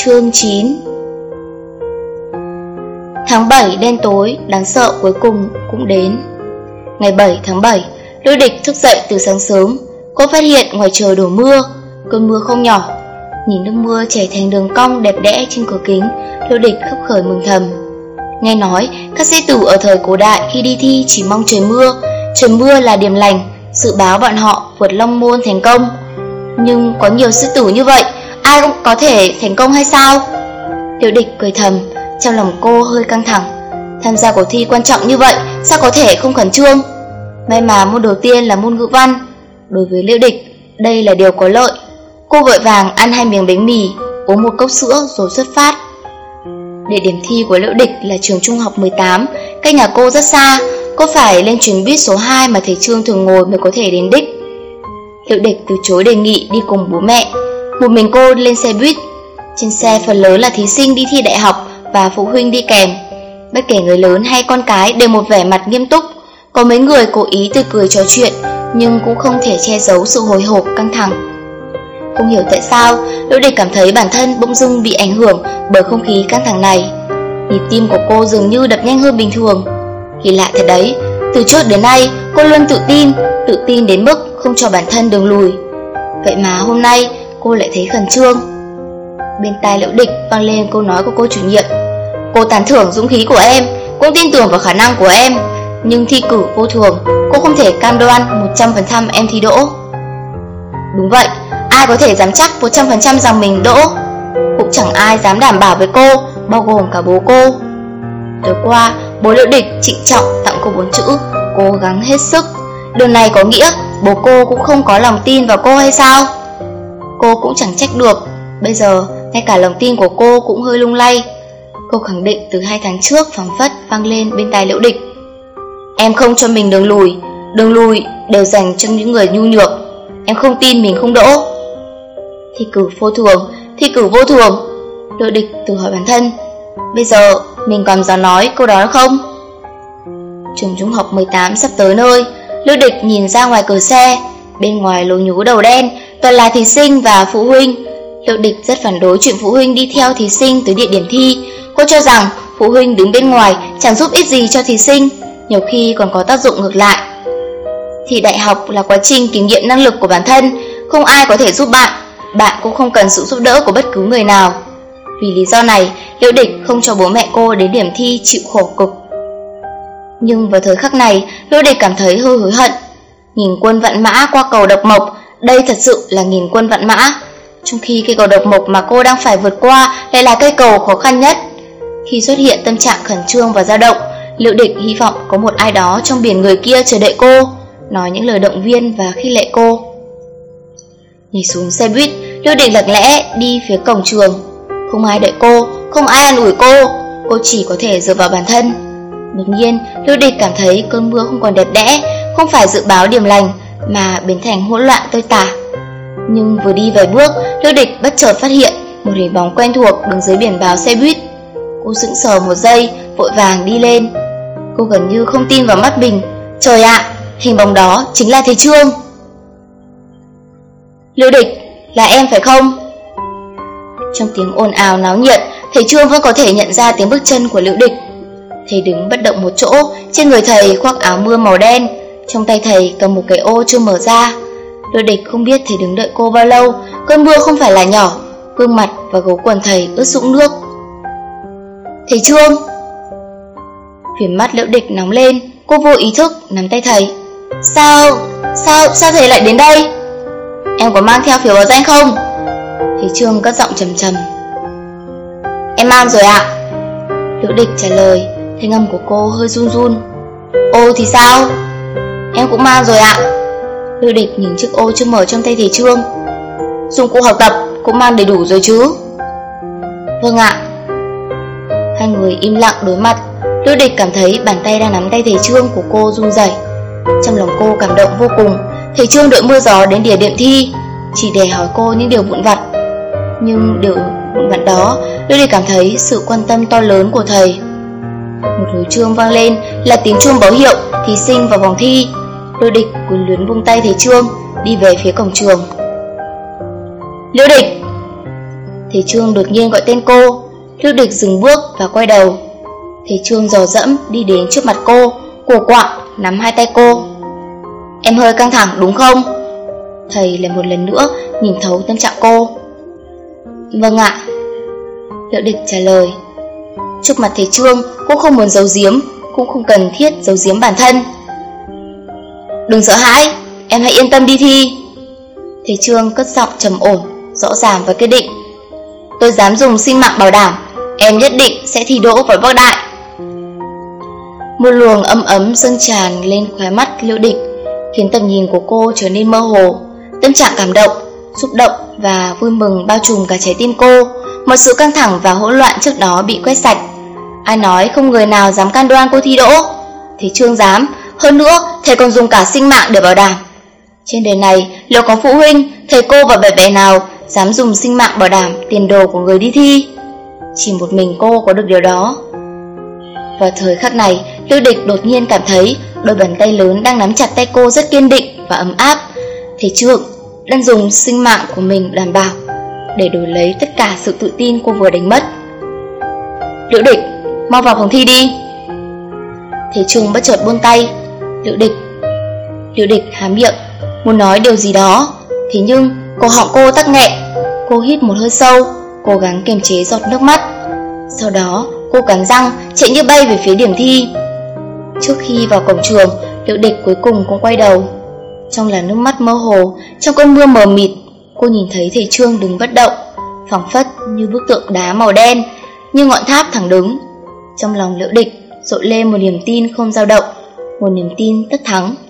Chương 9. Tháng 7 đen tối đáng sợ cuối cùng cũng đến. Ngày 7 tháng 7, Lưu Địch thức dậy từ sáng sớm. Cô phát hiện ngoài trời đổ mưa, cơn mưa không nhỏ. Nhìn nước mưa chảy thành đường cong đẹp đẽ trên cửa kính, Lưu Địch khấp khởi mừng thầm. Nghe nói các sĩ tử ở thời cổ đại khi đi thi chỉ mong trời mưa là điềm lành, dự báo bọn họ vượt long môn thành công. Nhưng có nhiều sư tử như vậy, ai cũng có thể thành công hay sao? Lưu Địch cười thầm, trong lòng cô hơi căng thẳng. Tham gia cuộc thi quan trọng như vậy, sao có thể không khẩn trương? May mà môn đầu tiên là môn ngữ văn. Đối với Lưu Địch, đây là điều có lợi. Cô vội vàng ăn 2 miếng bánh mì, uống 1 cốc sữa rồi xuất phát. Địa điểm thi của Lưu Địch là trường trung học 18, cách nhà cô rất xa. Cô phải lên chuyến buýt số 2 mà thầy Trương thường ngồi mới có thể đến đích. Lưu Địch từ chối đề nghị đi cùng bố mẹ. Một mình cô lên xe buýt. Trên xe phần lớn là thí sinh đi thi đại học và phụ huynh đi kèm. Bất kể người lớn hay con cái đều một vẻ mặt nghiêm túc. Có mấy người cố ý tươi cười trò chuyện, nhưng cũng không thể che giấu sự hồi hộp căng thẳng. Không hiểu tại sao, Lưu Địch cảm thấy bản thân bỗng dưng bị ảnh hưởng bởi không khí căng thẳng này. Nhịp tim của cô dường như đập nhanh hơn bình thường. Kỳ lạ thật đấy, từ trước đến nay cô luôn tự tin đến mức không cho bản thân đường lùi. Vậy mà hôm nay cô lại thấy khẩn trương. Bên tai Lưu Địch vang lên câu nói của cô chủ nhiệm. Cô tán thưởng dũng khí của em, cũng tin tưởng vào khả năng của em, nhưng thi cử vô thường, cô không thể cam đoan 100% em thi đỗ. Đúng vậy, ai có thể dám chắc 100% rằng mình đỗ? Cũng chẳng ai dám đảm bảo với cô, bao gồm cả bố cô. Tối qua, bố Lưu Địch trịnh trọng tặng cô 4 chữ cố gắng hết sức. Điều này có nghĩa bố cô cũng không có lòng tin vào cô hay sao? Cô cũng chẳng trách được. Bây giờ, ngay cả lòng tin của cô cũng hơi lung lay. Câu khẳng định từ 2 tháng trước phảng phất vang lên bên tai Lưu Địch. Em không cho mình đường lùi đều dành cho những người nhu nhược. Em không tin mình không đỗ. Thi cử vô thường. Lưu Địch tự hỏi bản thân, bây giờ mình còn dám nói câu đó không? Trường trung học 18 sắp tới nơi. Lưu Địch nhìn ra ngoài cửa xe. Bên ngoài lối nhú đầu đen toàn là thí sinh và phụ huynh. Lưu Địch rất phản đối chuyện phụ huynh đi theo thí sinh tới địa điểm thi. Cô cho rằng phụ huynh đứng bên ngoài chẳng giúp ích gì cho thí sinh, nhiều khi còn có tác dụng ngược lại. Thi đại học là quá trình kiểm nghiệm năng lực của bản thân, không ai có thể giúp bạn, bạn cũng không cần sự giúp đỡ của bất cứ người nào. Vì lý do này, Lưu Địch không cho bố mẹ cô đến điểm thi chịu khổ cực. Nhưng vào thời khắc này, Lưu Địch cảm thấy hơi hối hận. Nghìn quân vạn mã qua cầu độc mộc, đây thật sự là nghìn quân vạn mã. Trong khi cây cầu độc mộc mà cô đang phải vượt qua lại là cây cầu khó khăn nhất. Khi xuất hiện tâm trạng khẩn trương và dao động, Lưu Địch hy vọng có một ai đó trong biển người kia chờ đợi cô, nói những lời động viên và khích lệ cô. Nhảy xuống xe buýt, Lưu Địch lặng lẽ đi phía cổng trường. Không ai đợi cô, không ai an ủi cô chỉ có thể dựa vào bản thân. Đột nhiên, Lưu Địch cảm thấy cơn mưa không còn đẹp đẽ, không phải dự báo điềm lành mà biến thành hỗn loạn tơi tả. Nhưng vừa đi vài bước, Lưu Địch bất chợt phát hiện một hình bóng quen thuộc đứng dưới biển báo xe buýt. Cô sững sờ một giây, vội vàng đi lên. Cô gần như không tin vào mắt mình. Trời ạ, hình bóng đó chính là thầy Trương. Lưu Địch, là em phải không? Trong tiếng ồn ào náo nhiệt, thầy Trương vẫn có thể nhận ra tiếng bước chân của Lưu Địch. Thầy đứng bất động một chỗ, trên người thầy khoác áo mưa màu đen, trong tay thầy cầm một cái ô chưa mở ra. Lưu Địch không biết thầy đứng đợi cô bao lâu, cơn mưa không phải là nhỏ, gương mặt và gấu quần thầy ướt sũng nước. Thầy Trương! Viền mắt Lưu Địch nóng lên, cô vô ý thức nắm tay thầy. Sao thầy lại đến đây? Em có mang theo phiếu báo danh không? Thầy Trương cất giọng trầm trầm. Em mang rồi ạ. Lưu Địch trả lời, thanh âm của cô hơi run run. Ô thì sao? Em cũng mang rồi ạ. Lưu Địch nhìn chiếc ô chưa mở trong tay thầy Trương. Dụng cụ học tập cũng mang đầy đủ rồi chứ? Vâng ạ. Hai người im lặng đối mặt. Lưu Địch cảm thấy bàn tay đang nắm tay thầy Trương của cô run rẩy. Trong lòng cô cảm động vô cùng. Thầy Trương đội mưa gió đến địa điểm thi chỉ để hỏi cô những điều vụn vặt. Nhưng điều vụn vặt đó, Lưu Địch cảm thấy sự quan tâm to lớn của thầy. Một hồi chuông vang lên là tiếng chuông báo hiệu thí sinh vào vòng thi. Lưu Địch cuốn luyến buông tay thầy Trương, đi về phía cổng trường. Lưu Địch! Thầy Trương đột nhiên gọi tên cô. Liễu Địch dừng bước và quay đầu. Thầy Trương dò dẫm đi đến trước mặt cô, cổ quạng nắm hai tay cô. Em hơi căng thẳng đúng không? Thầy lại một lần nữa nhìn thấu tâm trạng cô. Vâng ạ, Liễu Địch trả lời. Trước mặt thầy Trương, cô không muốn giấu giếm, cũng không cần thiết giấu giếm bản thân. Đừng sợ hãi, em hãy yên tâm đi thi. Thầy Trương cất giọng trầm ổn, rõ ràng và kiên định. Tôi dám dùng sinh mạng bảo đảm, em nhất định sẽ thi đỗ vào Bắc Đại. Một luồng ấm ấm dâng tràn lên khóe mắt Liễu Địch, khiến tầm nhìn của cô trở nên mơ hồ. Tâm trạng cảm động, xúc động và vui mừng bao trùm cả trái tim cô. Một sự căng thẳng và hỗn loạn trước đó bị quét sạch. Ai nói không người nào dám can đoan cô thi đỗ? Thầy Trương dám, hơn nữa thầy còn dùng cả sinh mạng để bảo đảm. Trên đời này liệu có phụ huynh, thầy cô và bạn bè nào dám dùng sinh mạng bảo đảm tiền đồ của người đi thi? Chỉ một mình cô có được điều đó. Vào thời khắc này, Liễu Địch đột nhiên cảm thấy đôi bàn tay lớn đang nắm chặt tay cô rất kiên định và ấm áp. Thầy Trương đang dùng sinh mạng của mình đảm bảo để đổi lấy tất cả sự tự tin cô vừa đánh mất. Liễu Địch, mau vào phòng thi đi. Thầy Trương bất chợt buông tay. Liễu Địch há miệng muốn nói điều gì đó, thế nhưng cổ họng cô tắc nghẹn. Cô hít một hơi sâu, cố gắng kiềm chế giọt nước mắt. Sau đó cô cắn răng chạy như bay về phía điểm thi. Trước khi vào cổng trường, Liễu Địch cuối cùng cũng quay đầu. Trong làn nước mắt mơ hồ, trong cơn mưa mờ mịt, cô nhìn thấy thầy Trương đứng bất động, phảng phất như bức tượng đá màu đen, như ngọn tháp thẳng đứng. Trong lòng Liễu Địch dội lên một niềm tin không dao động, một niềm tin tất thắng.